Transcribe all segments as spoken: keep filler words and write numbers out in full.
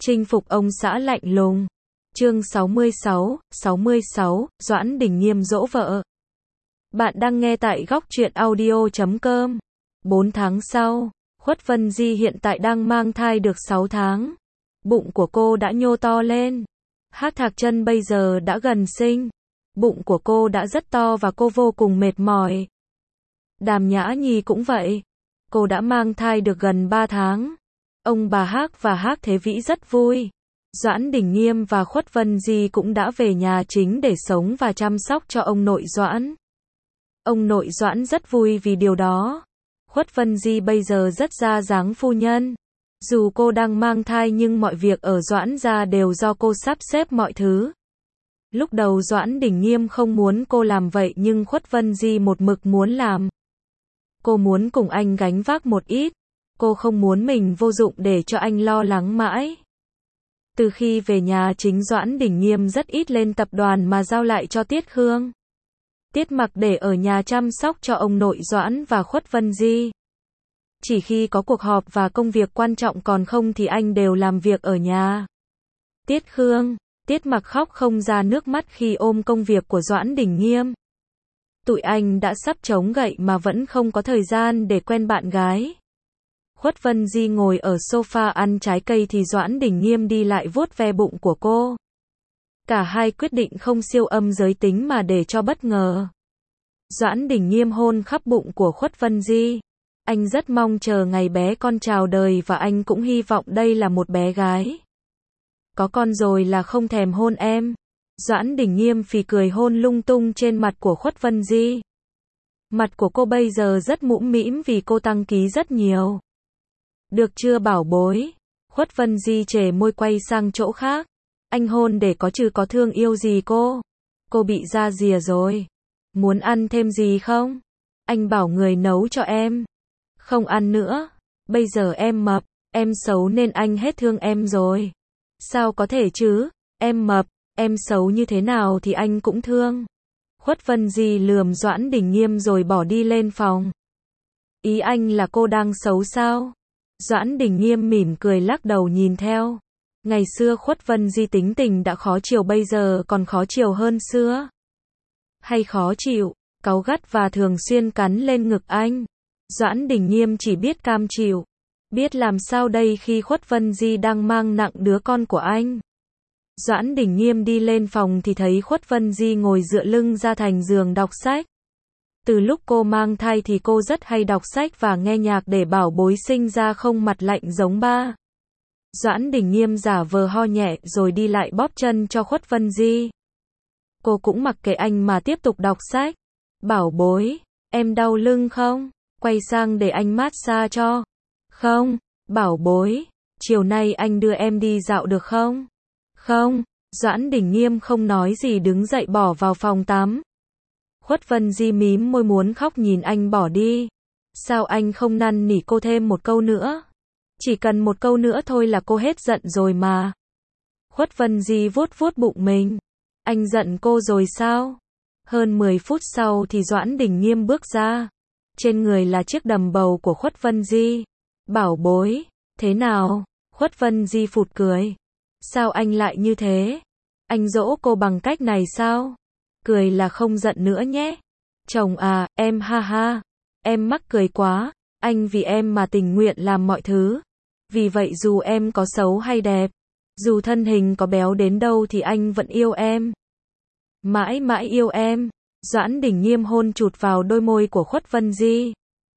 Chinh phục ông xã lạnh lùng. Chương sáu mươi sáu, sáu mươi sáu, Doãn Đình Nghiêm dỗ vợ. Bạn đang nghe tại góc truyện audio chấm com. bốn tháng sau, Khuất Vân Di hiện tại đang mang thai được sáu tháng. Bụng của cô đã nhô to lên. Hắc Thạc Chân bây giờ đã gần sinh. Bụng của cô đã rất to và cô vô cùng mệt mỏi. Đàm Nhã Nhi cũng vậy. Cô đã mang thai được gần ba tháng. Ông bà Hắc và Hắc Thế Vĩ rất vui. Doãn Đình Nghiêm và Khuất Vân Di cũng đã về nhà chính để sống và chăm sóc cho ông nội Doãn. Ông nội Doãn rất vui vì điều đó. Khuất Vân Di bây giờ rất ra dáng phu nhân. Dù cô đang mang thai nhưng mọi việc ở Doãn gia đều do cô sắp xếp mọi thứ. Lúc đầu Doãn Đình Nghiêm không muốn cô làm vậy nhưng Khuất Vân Di một mực muốn làm. Cô muốn cùng anh gánh vác một ít. Cô không muốn mình vô dụng để cho anh lo lắng mãi. Từ khi về nhà chính Doãn Đình Nghiêm rất ít lên tập đoàn mà giao lại cho Tiết Khương. Tiết Mặc để ở nhà chăm sóc cho ông nội Doãn và Khuất Vân Di. Chỉ khi có cuộc họp và công việc quan trọng còn không thì anh đều làm việc ở nhà. Tiết Khương, Tiết Mặc khóc không ra nước mắt khi ôm công việc của Doãn Đình Nghiêm. Tụi anh đã sắp chống gậy mà vẫn không có thời gian để quen bạn gái. Khuất Vân Di ngồi ở sofa ăn trái cây thì Doãn Đình Nghiêm đi lại vuốt ve bụng của cô. Cả hai quyết định không siêu âm giới tính mà để cho bất ngờ. Doãn Đình Nghiêm hôn khắp bụng của Khuất Vân Di. Anh rất mong chờ ngày bé con chào đời và anh cũng hy vọng đây là một bé gái. Có con rồi là không thèm hôn em. Doãn Đình Nghiêm phì cười hôn lung tung trên mặt của Khuất Vân Di. Mặt của cô bây giờ rất mũm mĩm vì cô tăng ký rất nhiều. Được chưa bảo bối? Khuất Vân Di chề môi quay sang chỗ khác. Anh hôn để có chứ có thương yêu gì cô? Cô bị ra rìa rồi. Muốn ăn thêm gì không? Anh bảo người nấu cho em. Không ăn nữa. Bây giờ em mập, em xấu nên anh hết thương em rồi. Sao có thể chứ? Em mập, em xấu như thế nào thì anh cũng thương. Khuất Vân Di lườm Doãn Đình Nghiêm rồi bỏ đi lên phòng. Ý anh là cô đang xấu sao? Doãn Đình Nghiêm mỉm cười lắc đầu nhìn theo. Ngày xưa Khuất Vân Di tính tình đã khó chịu bây giờ còn khó chịu hơn xưa. Hay khó chịu, cáu gắt và thường xuyên cắn lên ngực anh. Doãn Đình Nghiêm chỉ biết cam chịu. Biết làm sao đây khi Khuất Vân Di đang mang nặng đứa con của anh. Doãn Đình Nghiêm đi lên phòng thì thấy Khuất Vân Di ngồi dựa lưng ra thành giường đọc sách. Từ lúc cô mang thai thì cô rất hay đọc sách và nghe nhạc để bảo bối sinh ra không mặt lạnh giống ba. Doãn Đình Nghiêm giả vờ ho nhẹ rồi đi lại bóp chân cho Khuất Vân Di. Cô cũng mặc kệ anh mà tiếp tục đọc sách. Bảo bối, em đau lưng không? Quay sang để anh massage cho. Không, bảo bối, chiều nay anh đưa em đi dạo được không? Không, Doãn Đình Nghiêm không nói gì đứng dậy bỏ vào phòng tắm. Khuất Vân Di mím môi muốn khóc nhìn anh bỏ đi. Sao anh không năn nỉ cô thêm một câu nữa? Chỉ cần một câu nữa thôi là cô hết giận rồi mà. Khuất Vân Di vuốt vuốt bụng mình. Anh giận cô rồi sao? Hơn mười phút sau thì Doãn Đình Nghiêm bước ra. Trên người là chiếc đầm bầu của Khuất Vân Di. Bảo bối, thế nào? Khuất Vân Di phụt cười. Sao anh lại như thế? Anh dỗ cô bằng cách này sao? Cười là không giận nữa nhé. Chồng à, em ha ha. Em mắc cười quá. Anh vì em mà tình nguyện làm mọi thứ. Vì vậy dù em có xấu hay đẹp, dù thân hình có béo đến đâu thì anh vẫn yêu em. Mãi mãi yêu em. Doãn Đình Nghiêm hôn chụt vào đôi môi của Khuất Vân Di.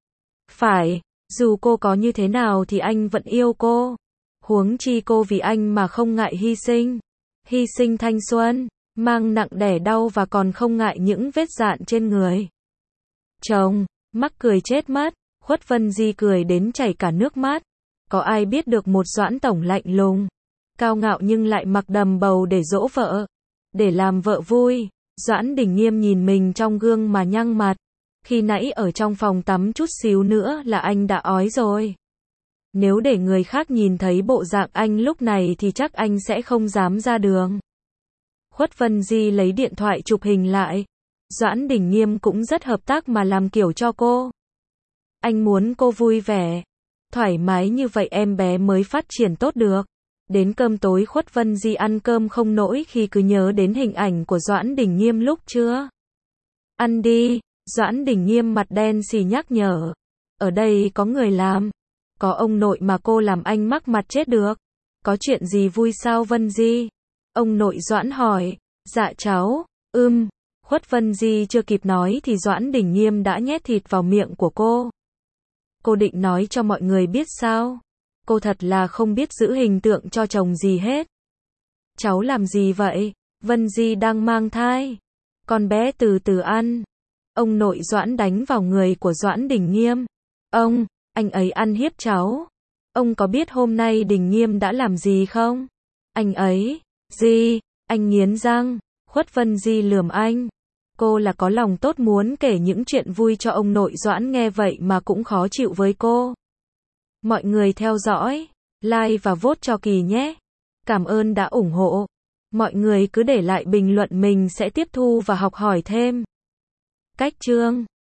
Phải, dù cô có như thế nào thì anh vẫn yêu cô. Huống chi cô vì anh mà không ngại hy sinh. Hy sinh thanh xuân, mang nặng đẻ đau và còn không ngại những vết dạn trên người. Chồng, mắc cười chết mất. Khuất Vân Di cười đến chảy cả nước mắt. Có ai biết được một Doãn tổng lạnh lùng, cao ngạo nhưng lại mặc đầm bầu để dỗ vợ, để làm vợ vui. Doãn Đình Nghiêm nhìn mình trong gương mà nhăn mặt. Khi nãy ở trong phòng tắm chút xíu nữa là anh đã ói rồi. Nếu để người khác nhìn thấy bộ dạng anh lúc này thì chắc anh sẽ không dám ra đường. Khuất Vân Di lấy điện thoại chụp hình lại. Doãn Đình Nghiêm cũng rất hợp tác mà làm kiểu cho cô. Anh muốn cô vui vẻ, thoải mái như vậy em bé mới phát triển tốt được. Đến cơm tối Khuất Vân Di ăn cơm không nổi khi cứ nhớ đến hình ảnh của Doãn Đình Nghiêm lúc trưa. Ăn đi, Doãn Đình Nghiêm mặt đen xì nhắc nhở. Ở đây có người làm. Có ông nội mà cô làm anh mắc mặt chết được. Có chuyện gì vui sao Vân Di? Ông nội Doãn hỏi. Dạ cháu, ưm. Khuất Vân Di chưa kịp nói thì Doãn Đình Nghiêm đã nhét thịt vào miệng của cô. Cô định nói cho mọi người biết sao? Cô thật là không biết giữ hình tượng cho chồng gì hết. Cháu làm gì vậy? Vân Di đang mang thai. Con bé từ từ ăn. Ông nội Doãn đánh vào người của Doãn Đình Nghiêm. Ông, anh ấy ăn hiếp cháu. Ông có biết hôm nay Đình Nghiêm đã làm gì không? Anh ấy, gì? Anh nghiến răng. Khuất Vân Di lườm anh. Cô là có lòng tốt muốn kể những chuyện vui cho ông nội Doãn nghe vậy mà cũng khó chịu với cô. Mọi người theo dõi, like và vote cho Kỳ nhé. Cảm ơn đã ủng hộ. Mọi người cứ để lại bình luận mình sẽ tiếp thu và học hỏi thêm. Cách chương